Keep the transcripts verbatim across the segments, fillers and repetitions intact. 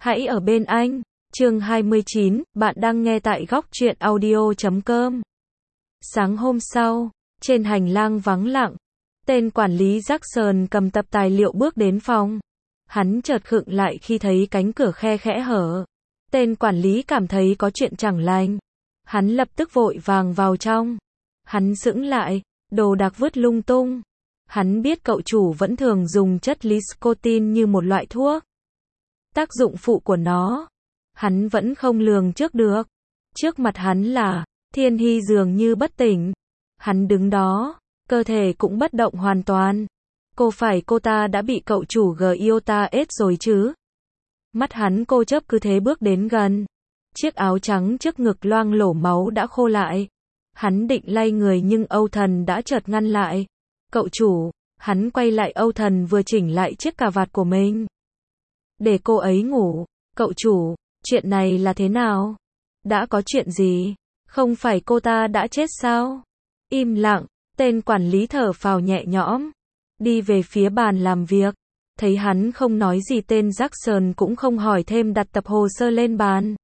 Hãy ở bên anh. Chương hai mươi chín, bạn đang nghe tại góc truyện audio chấm com. Sáng hôm sau, trên hành lang vắng lặng, tên quản lý Jackson cầm tập tài liệu bước đến phòng. Hắn chợt khựng lại khi thấy cánh cửa khe khẽ hở. Tên quản lý cảm thấy có chuyện chẳng lành. Hắn lập tức vội vàng vào trong. Hắn sững lại, đồ đạc vứt lung tung. Hắn biết cậu chủ vẫn thường dùng chất Liscotin như một loại thuốc. Tác dụng phụ của nó, hắn vẫn không lường trước được. Trước mặt hắn là Thiên Hy dường như bất tỉnh. Hắn đứng đó, cơ thể cũng bất động hoàn toàn. Cô phải cô ta đã bị cậu chủ Giota ết rồi chứ? Mắt hắn cô chớp cứ thế bước đến gần. Chiếc áo trắng trước ngực loang lổ máu đã khô lại. Hắn định lay người nhưng Âu Thần đã chợt ngăn lại. Cậu chủ, hắn quay lại Âu Thần vừa chỉnh lại chiếc cà vạt của mình. Để cô ấy ngủ. Cậu chủ, chuyện này là thế nào? Đã có chuyện gì? Không phải cô ta đã chết sao? Im lặng, tên quản lý thở phào nhẹ nhõm. Đi về phía bàn làm việc. Thấy hắn không nói gì, tên Jackson cũng không hỏi thêm, đặt tập hồ sơ lên bàn.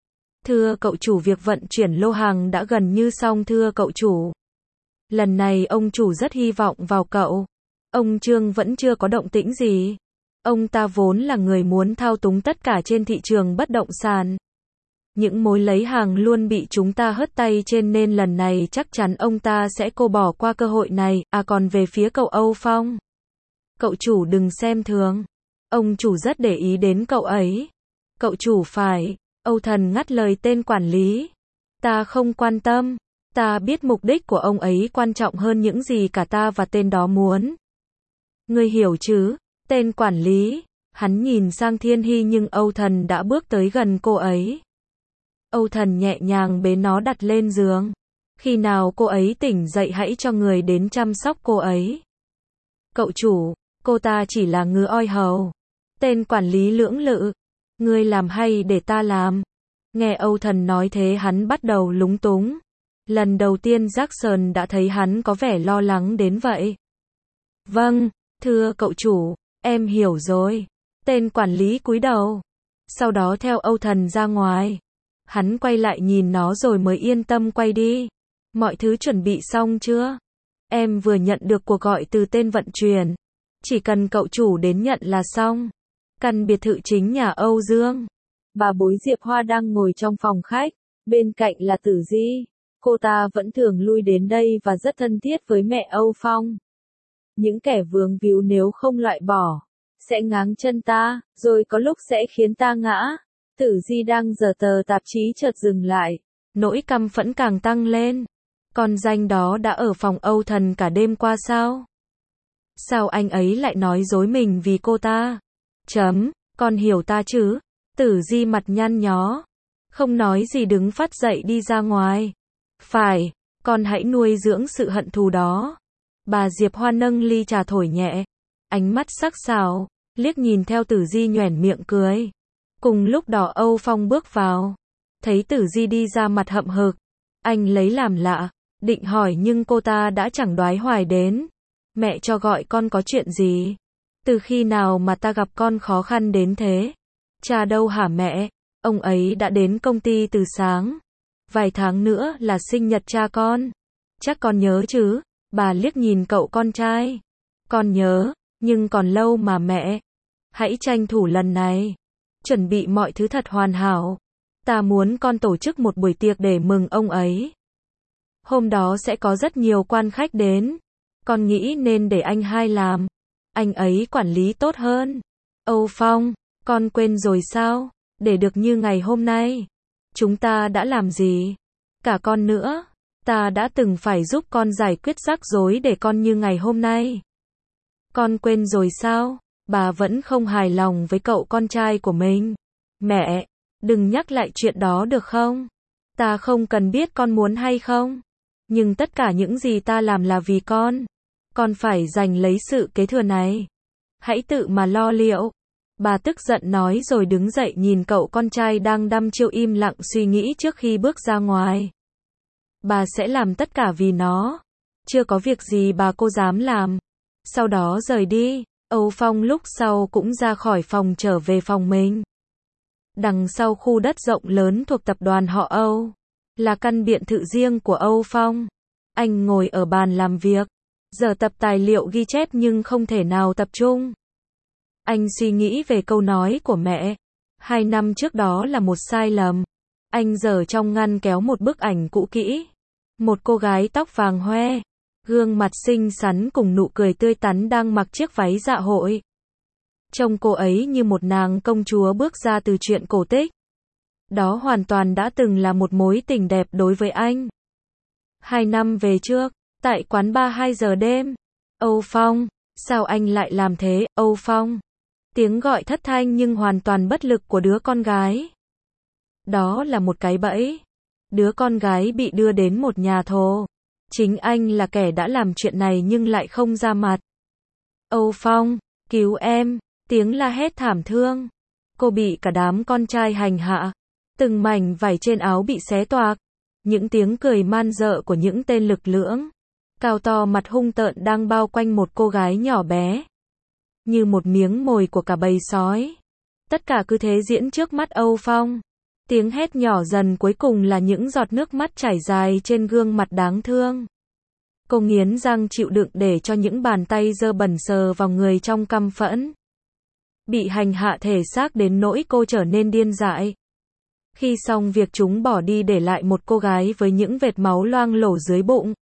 Thưa cậu chủ, việc vận chuyển lô hàng đã gần như xong thưa cậu chủ. Lần này ông chủ rất hy vọng vào cậu. Ông Trương vẫn chưa có động tĩnh gì. Ông ta vốn là người muốn thao túng tất cả trên thị trường bất động sản. Những mối lấy hàng luôn bị chúng ta hất tay trên nên lần này chắc chắn ông ta sẽ cô bỏ qua cơ hội này. À còn về phía cậu Âu Phong, cậu chủ đừng xem thường. Ông chủ rất để ý đến cậu ấy. Cậu chủ phải. Âu Thần ngắt lời tên quản lý. Ta không quan tâm. Ta biết mục đích của ông ấy quan trọng hơn những gì cả ta và tên đó muốn. Ngươi hiểu chứ? Tên quản lý. Hắn nhìn sang Thiên Hy nhưng Âu Thần đã bước tới gần cô ấy. Âu Thần nhẹ nhàng bế nó đặt lên giường. Khi nào cô ấy tỉnh dậy hãy cho người đến chăm sóc cô ấy. Cậu chủ, cô ta chỉ là ngư oi hầu. Tên quản lý lưỡng lự. Ngươi làm hay để ta làm? Nghe Âu Thần nói thế hắn bắt đầu lúng túng. Lần đầu tiên Jackson đã thấy hắn có vẻ lo lắng đến vậy. Vâng, thưa cậu chủ, em hiểu rồi. Tên quản lý cúi đầu. Sau đó theo Âu Thần ra ngoài. Hắn quay lại nhìn nó rồi mới yên tâm quay đi. Mọi thứ chuẩn bị xong chưa? Em vừa nhận được cuộc gọi từ tên vận chuyển. Chỉ cần cậu chủ đến nhận là xong. Căn biệt thự chính nhà Âu Dương. Bà bối Diệp Hoa đang ngồi trong phòng khách. Bên cạnh là Tử Di. Cô ta vẫn thường lui đến đây và rất thân thiết với mẹ Âu Phong. Những kẻ vướng víu nếu không loại bỏ, sẽ ngáng chân ta, rồi có lúc sẽ khiến ta ngã. Tử Di đang giở tờ tạp chí chợt dừng lại. Nỗi căm phẫn càng tăng lên. Con danh đó đã ở phòng Âu Thần cả đêm qua sao? Sao anh ấy lại nói dối mình vì cô ta? Chấm, con hiểu ta chứ? Tử Di mặt nhăn nhó. Không nói gì đứng phắt dậy đi ra ngoài. Phải, con hãy nuôi dưỡng sự hận thù đó. Bà Diệp Hoa nâng ly trà thổi nhẹ. Ánh mắt sắc sảo, liếc nhìn theo Tử Di nhoẻn miệng cười. Cùng lúc đó Âu Phong bước vào. Thấy Tử Di đi ra mặt hậm hực. Anh lấy làm lạ, định hỏi nhưng cô ta đã chẳng đoái hoài đến. Mẹ cho gọi con có chuyện gì? Từ khi nào mà ta gặp con khó khăn đến thế? Cha đâu hả mẹ? Ông ấy đã đến công ty từ sáng. Vài tháng nữa là sinh nhật cha con. Chắc con nhớ chứ? Bà liếc nhìn cậu con trai. Con nhớ, nhưng còn lâu mà mẹ. Hãy tranh thủ lần này. Chuẩn bị mọi thứ thật hoàn hảo. Ta muốn con tổ chức một buổi tiệc để mừng ông ấy. Hôm đó sẽ có rất nhiều quan khách đến. Con nghĩ nên để anh hai làm. Anh ấy quản lý tốt hơn. Âu Phong, con quên rồi sao? Để được như ngày hôm nay. Chúng ta đã làm gì? Cả con nữa. Ta đã từng phải giúp con giải quyết rắc rối để con như ngày hôm nay. Con quên rồi sao? Bà vẫn không hài lòng với cậu con trai của mình. Mẹ, đừng nhắc lại chuyện đó được không? Ta không cần biết con muốn hay không. Nhưng tất cả những gì ta làm là vì con. Con phải giành lấy sự kế thừa này. Hãy tự mà lo liệu. Bà tức giận nói rồi đứng dậy nhìn cậu con trai đang đăm chiêu im lặng suy nghĩ trước khi bước ra ngoài. Bà sẽ làm tất cả vì nó. Chưa có việc gì bà cô dám làm. Sau đó rời đi. Âu Phong lúc sau cũng ra khỏi phòng trở về phòng mình. Đằng sau khu đất rộng lớn thuộc tập đoàn họ Âu, là căn biệt thự riêng của Âu Phong. Anh ngồi ở bàn làm việc, giờ tập tài liệu ghi chép nhưng không thể nào tập trung. Anh suy nghĩ về câu nói của mẹ. Hai năm trước đó là một sai lầm. Anh giở trong ngăn kéo một bức ảnh cũ kỹ. Một cô gái tóc vàng hoe, gương mặt xinh xắn cùng nụ cười tươi tắn đang mặc chiếc váy dạ hội. Trông cô ấy như một nàng công chúa bước ra từ truyện cổ tích. Đó hoàn toàn đã từng là một mối tình đẹp đối với anh. Hai năm về trước, tại quán bar hai giờ đêm. Âu Phong, sao anh lại làm thế, Âu Phong? Tiếng gọi thất thanh nhưng hoàn toàn bất lực của đứa con gái. Đó là một cái bẫy. Đứa con gái bị đưa đến một nhà thồ. Chính anh là kẻ đã làm chuyện này nhưng lại không ra mặt. Âu Phong, cứu em, tiếng la hét thảm thương. Cô bị cả đám con trai hành hạ. Từng mảnh vải trên áo bị xé toạc. Những tiếng cười man dợ của những tên lực lưỡng, cao to mặt hung tợn đang bao quanh một cô gái nhỏ bé. Như một miếng mồi của cả bầy sói. Tất cả cứ thế diễn trước mắt Âu Phong. Tiếng hét nhỏ dần cuối cùng là những giọt nước mắt chảy dài trên gương mặt đáng thương. Cô nghiến răng chịu đựng để cho những bàn tay dơ bẩn sờ vào người trong căm phẫn. Bị hành hạ thể xác đến nỗi cô trở nên điên dại. Khi xong việc chúng bỏ đi để lại một cô gái với những vệt máu loang lổ dưới bụng.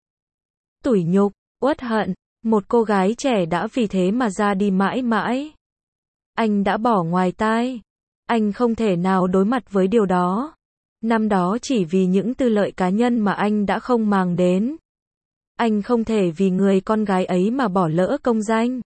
Tủi nhục, uất hận, một cô gái trẻ đã vì thế mà ra đi mãi mãi. Anh đã bỏ ngoài tai. Anh không thể nào đối mặt với điều đó. Năm đó chỉ vì những tư lợi cá nhân mà anh đã không màng đến. Anh không thể vì người con gái ấy mà bỏ lỡ công danh.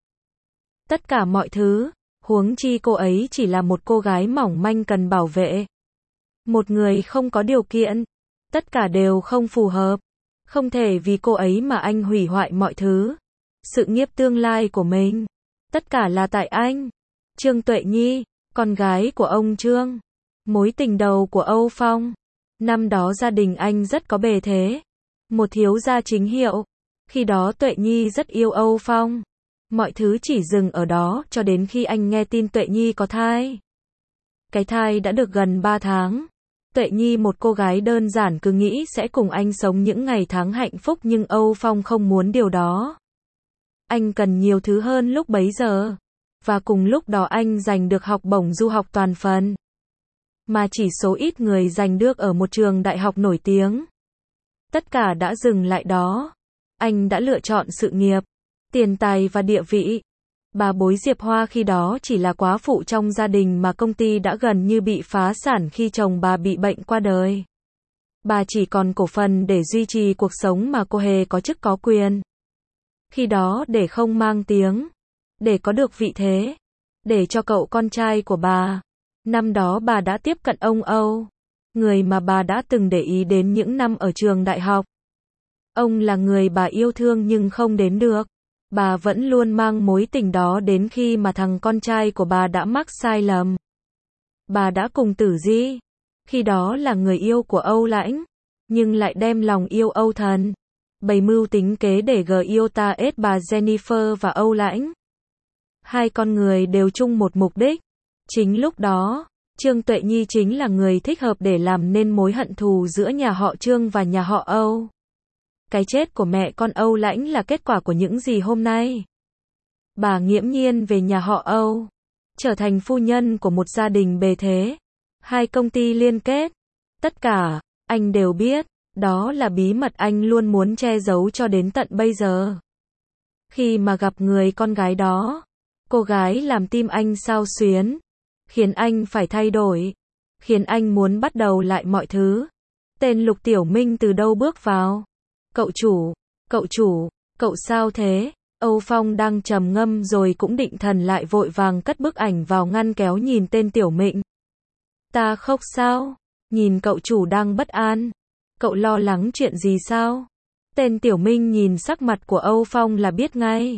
Tất cả mọi thứ, huống chi cô ấy chỉ là một cô gái mỏng manh cần bảo vệ. Một người không có điều kiện. Tất cả đều không phù hợp. Không thể vì cô ấy mà anh hủy hoại mọi thứ. Sự nghiệp tương lai của mình. Tất cả là tại anh. Trương Tuệ Nhi, con gái của ông Trương. Mối tình đầu của Âu Phong. Năm đó gia đình anh rất có bề thế. Một thiếu gia chính hiệu. Khi đó Tuệ Nhi rất yêu Âu Phong. Mọi thứ chỉ dừng ở đó cho đến khi anh nghe tin Tuệ Nhi có thai. Cái thai đã được gần ba tháng. Tuệ Nhi một cô gái đơn giản cứ nghĩ sẽ cùng anh sống những ngày tháng hạnh phúc nhưng Âu Phong không muốn điều đó. Anh cần nhiều thứ hơn lúc bấy giờ. Và cùng lúc đó anh giành được học bổng du học toàn phần. Mà chỉ số ít người giành được ở một trường đại học nổi tiếng. Tất cả đã dừng lại đó. Anh đã lựa chọn sự nghiệp, tiền tài và địa vị. Bà bối Diệp Hoa khi đó chỉ là quá phụ trong gia đình mà công ty đã gần như bị phá sản khi chồng bà bị bệnh qua đời. Bà chỉ còn cổ phần để duy trì cuộc sống mà cô hề có chức có quyền. Khi đó để không mang tiếng, để có được vị thế, để cho cậu con trai của bà. Năm đó bà đã tiếp cận ông Âu, người mà bà đã từng để ý đến những năm ở trường đại học. Ông là người bà yêu thương nhưng không đến được. Bà vẫn luôn mang mối tình đó đến khi mà thằng con trai của bà đã mắc sai lầm. Bà đã cùng Tử Di, khi đó là người yêu của Âu Lãnh, nhưng lại đem lòng yêu Âu Thần. Bày mưu tính kế để gờ yêu ta ết bà Jennifer và Âu Lãnh. Hai con người đều chung một mục đích. Chính lúc đó, Trương Tuệ Nhi chính là người thích hợp để làm nên mối hận thù giữa nhà họ Trương và nhà họ Âu. Cái chết của mẹ con Âu Lãnh là kết quả của những gì hôm nay. Bà nghiễm nhiên về nhà họ Âu, trở thành phu nhân của một gia đình bề thế. Hai công ty liên kết. Tất cả, anh đều biết, đó là bí mật anh luôn muốn che giấu cho đến tận bây giờ. Khi mà gặp người con gái đó, cô gái làm tim anh xao xuyến, khiến anh phải thay đổi, khiến anh muốn bắt đầu lại mọi thứ. Tên Lục Tiểu Minh từ đâu bước vào? Cậu chủ, cậu chủ, cậu sao thế? Âu Phong đang trầm ngâm rồi cũng định thần lại vội vàng cất bức ảnh vào ngăn kéo nhìn tên Tiểu Mịnh. Ta khóc sao? Nhìn cậu chủ đang bất an. Cậu lo lắng chuyện gì sao? Tên Tiểu Minh nhìn sắc mặt của Âu Phong là biết ngay.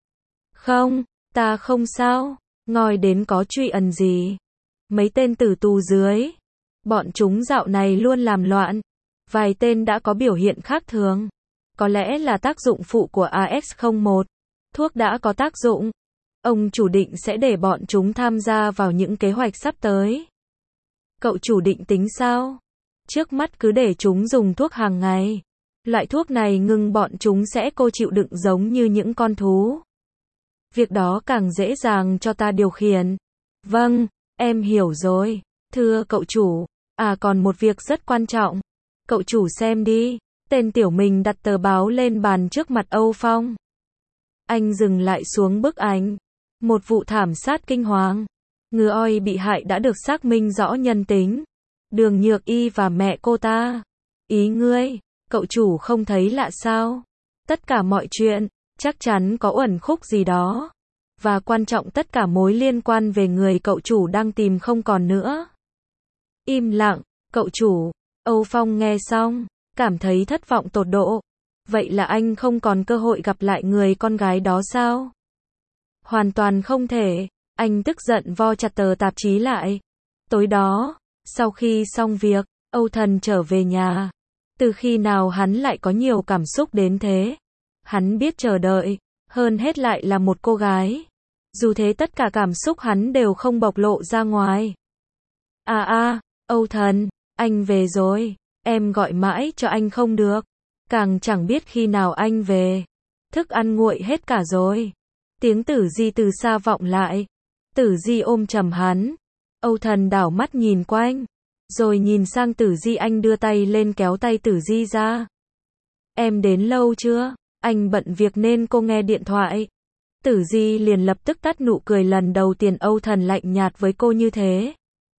Không, ta không sao. Ngồi đến có truy ẩn gì? Mấy tên tử tù dưới. Bọn chúng dạo này luôn làm loạn. Vài tên đã có biểu hiện khác thường. Có lẽ là tác dụng phụ của A X không một. Thuốc đã có tác dụng. Ông chủ định sẽ để bọn chúng tham gia vào những kế hoạch sắp tới. Cậu chủ định tính sao? Trước mắt cứ để chúng dùng thuốc hàng ngày. Loại thuốc này ngừng bọn chúng sẽ cô chịu đựng giống như những con thú. Việc đó càng dễ dàng cho ta điều khiển. Vâng, em hiểu rồi. Thưa cậu chủ, à còn một việc rất quan trọng. Cậu chủ xem đi. Tên tiểu mình đặt tờ báo lên bàn trước mặt Âu Phong. Anh dừng lại xuống bức ảnh. Một vụ thảm sát kinh hoàng. Ngư oi bị hại đã được xác minh rõ nhân tính. Đường Nhược Y và mẹ cô ta. Ý ngươi, cậu chủ không thấy lạ sao? Tất cả mọi chuyện, chắc chắn có uẩn khúc gì đó. Và quan trọng tất cả mối liên quan về người cậu chủ đang tìm không còn nữa. Im lặng, cậu chủ. Âu Phong nghe xong, cảm thấy thất vọng tột độ. Vậy là anh không còn cơ hội gặp lại người con gái đó sao? Hoàn toàn không thể. Anh tức giận vo chặt tờ tạp chí lại. Tối đó, sau khi xong việc, Âu Thần trở về nhà. Từ khi nào hắn lại có nhiều cảm xúc đến thế? Hắn biết chờ đợi, hơn hết lại là một cô gái. Dù thế tất cả cảm xúc hắn đều không bộc lộ ra ngoài. À à, Âu Thần, anh về rồi. Em gọi mãi cho anh không được. Càng chẳng biết khi nào anh về. Thức ăn nguội hết cả rồi. Tiếng Tử Di từ xa vọng lại. Tử Di ôm chầm hắn. Âu Thần đảo mắt nhìn quanh. Rồi nhìn sang Tử Di, anh đưa tay lên kéo tay Tử Di ra. Em đến lâu chưa? Anh bận việc nên cô nghe điện thoại. Tử Di liền lập tức tắt nụ cười, lần đầu tiên Âu Thần lạnh nhạt với cô như thế.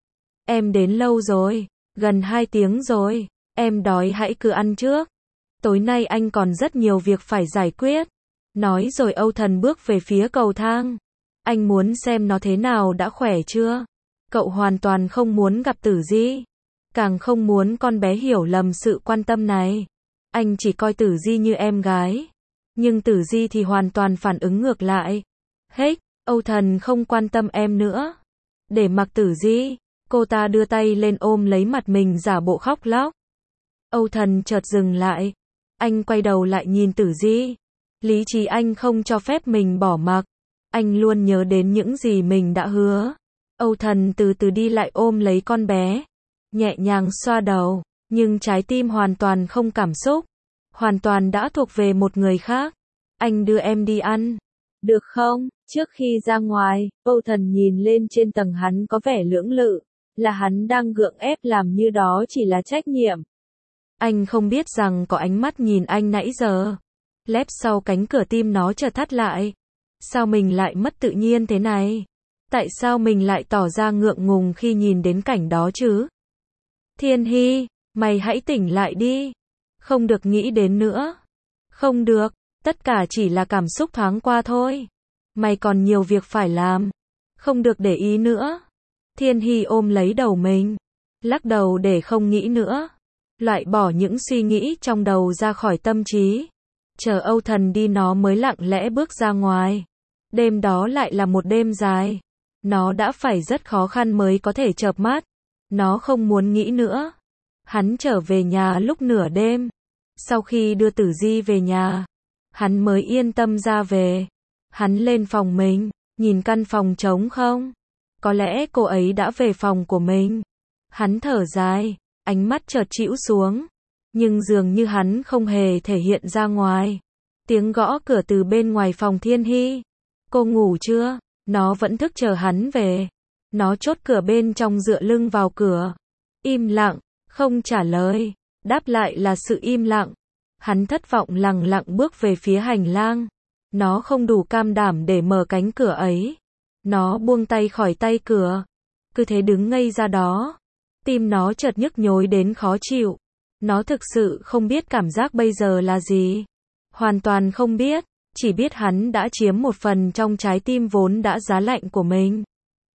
Em đến lâu rồi, gần hai tiếng rồi. Em đói, hãy cứ ăn trước. Tối nay anh còn rất nhiều việc phải giải quyết. Nói rồi Âu Thần bước về phía cầu thang. Anh muốn xem nó thế nào, đã khỏe chưa? Cậu hoàn toàn không muốn gặp Tử Di. Càng không muốn con bé hiểu lầm sự quan tâm này. Anh chỉ coi Tử Di như em gái. Nhưng Tử Di thì hoàn toàn phản ứng ngược lại. Hết, Âu Thần không quan tâm em nữa. Để mặc Tử Di, cô ta đưa tay lên ôm lấy mặt mình giả bộ khóc lóc. Âu Thần chợt dừng lại. Anh quay đầu lại nhìn Tử Di. Lý trí anh không cho phép mình bỏ mặc. Anh luôn nhớ đến những gì mình đã hứa. Âu Thần từ từ đi lại ôm lấy con bé. Nhẹ nhàng xoa đầu. Nhưng trái tim hoàn toàn không cảm xúc. Hoàn toàn đã thuộc về một người khác. Anh đưa em đi ăn. Được không? Trước khi ra ngoài, Âu Thần nhìn lên trên tầng, hắn có vẻ lưỡng lự. Là hắn đang gượng ép làm như đó chỉ là trách nhiệm. Anh không biết rằng có ánh mắt nhìn anh nãy giờ. Lép sau cánh cửa, tim nó chợt thắt lại. Sao mình lại mất tự nhiên thế này? Tại sao mình lại tỏ ra ngượng ngùng khi nhìn đến cảnh đó chứ? Thiên Hy, mày hãy tỉnh lại đi. Không được nghĩ đến nữa. Không được, tất cả chỉ là cảm xúc thoáng qua thôi. Mày còn nhiều việc phải làm. Không được để ý nữa. Thiên Hy ôm lấy đầu mình. Lắc đầu để không nghĩ nữa. Loại bỏ những suy nghĩ trong đầu ra khỏi tâm trí. Chờ Âu Thần đi nó mới lặng lẽ bước ra ngoài. Đêm đó lại là một đêm dài. Nó đã phải rất khó khăn mới có thể chợp mắt. Nó không muốn nghĩ nữa. Hắn trở về nhà lúc nửa đêm. Sau khi đưa Tử Di về nhà, hắn mới yên tâm ra về. Hắn lên phòng mình, nhìn căn phòng trống không. Có lẽ cô ấy đã về phòng của mình. Hắn thở dài, ánh mắt chợt trĩu xuống. Nhưng dường như hắn không hề thể hiện ra ngoài. Tiếng gõ cửa từ bên ngoài phòng Thiên Hy. Cô ngủ chưa? Nó vẫn thức chờ hắn về. Nó chốt cửa bên trong, dựa lưng vào cửa. Im lặng, không trả lời. Đáp lại là sự im lặng. Hắn thất vọng lẳng lặng bước về phía hành lang. Nó không đủ can đảm để mở cánh cửa ấy. Nó buông tay khỏi tay cửa. Cứ thế đứng ngây ra đó. Tim nó chợt nhức nhối đến khó chịu. Nó thực sự không biết cảm giác bây giờ là gì. Hoàn toàn không biết. Chỉ biết hắn đã chiếm một phần trong trái tim vốn đã giá lạnh của mình.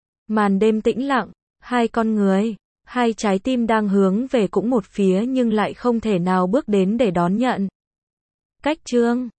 Màn đêm tĩnh lặng. Hai con người. Hai trái tim đang hướng về cũng một phía nhưng lại không thể nào bước đến để đón nhận. Cách chương